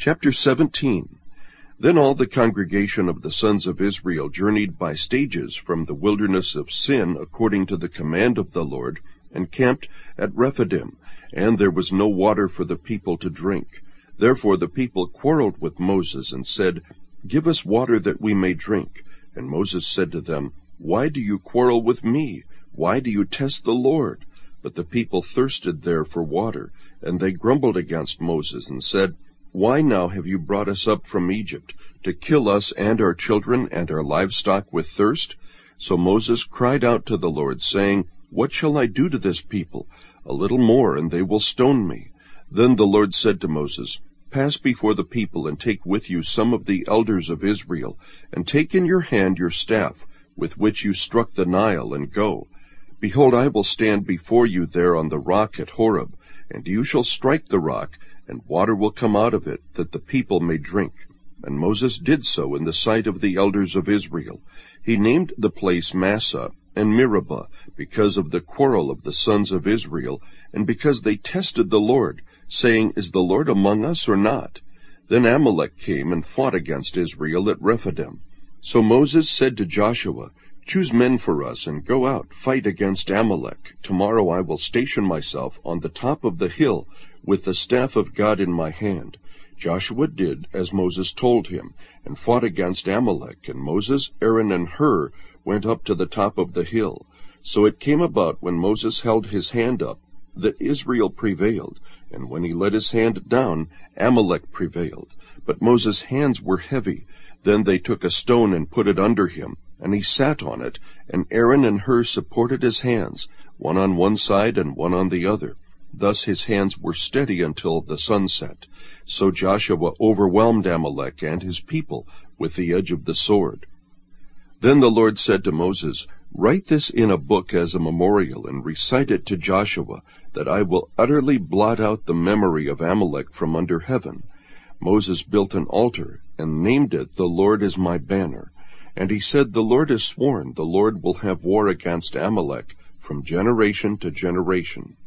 Chapter 17. Then all the congregation of the sons of Israel journeyed by stages from the wilderness of Sin according to the command of the Lord, and camped at Rephidim, and there was no water for the people to drink. Therefore the people quarreled with Moses, and said, Give us water that we may drink. And Moses said to them, Why do you quarrel with me? Why do you test the Lord? But the people thirsted there for water, and they grumbled against Moses, and said, Why now have you brought us up from Egypt, to kill us and our children and our livestock with thirst? So Moses cried out to the Lord, saying, What shall I do to this people? A little more, and they will stone me. Then the Lord said to Moses, Pass before the people, and take with you some of the elders of Israel, and take in your hand your staff, with which you struck the Nile, and go. Behold, I will stand before you there on the rock at Horeb, and you shall strike the rock, and water will come out of it, that the people may drink. And Moses did so in the sight of the elders of Israel. He named the place Massah and Meribah, because of the quarrel of the sons of Israel, and because they tested the Lord, saying, Is the Lord among us or not? Then Amalek came and fought against Israel at Rephidim. So Moses said to Joshua, Choose men for us, and go out, fight against Amalek. Tomorrow I will station myself on the top of the hill, with the staff of God in my hand. Joshua did as Moses told him, and fought against Amalek, and Moses, Aaron, and Hur went up to the top of the hill. So it came about, when Moses held his hand up, that Israel prevailed, and when he let his hand down, Amalek prevailed. But Moses' hands were heavy. Then they took a stone and put it under him, and he sat on it, and Aaron and Hur supported his hands, one on one side and one on the other. Thus his hands were steady until the sun set. So Joshua overwhelmed Amalek and his people with the edge of the sword. Then the Lord said to Moses, Write this in a book as a memorial, and recite it to Joshua, that I will utterly blot out the memory of Amalek from under heaven. Moses built an altar, and named it, The Lord is my banner. And he said, The Lord has sworn, the Lord will have war against Amalek from generation to generation.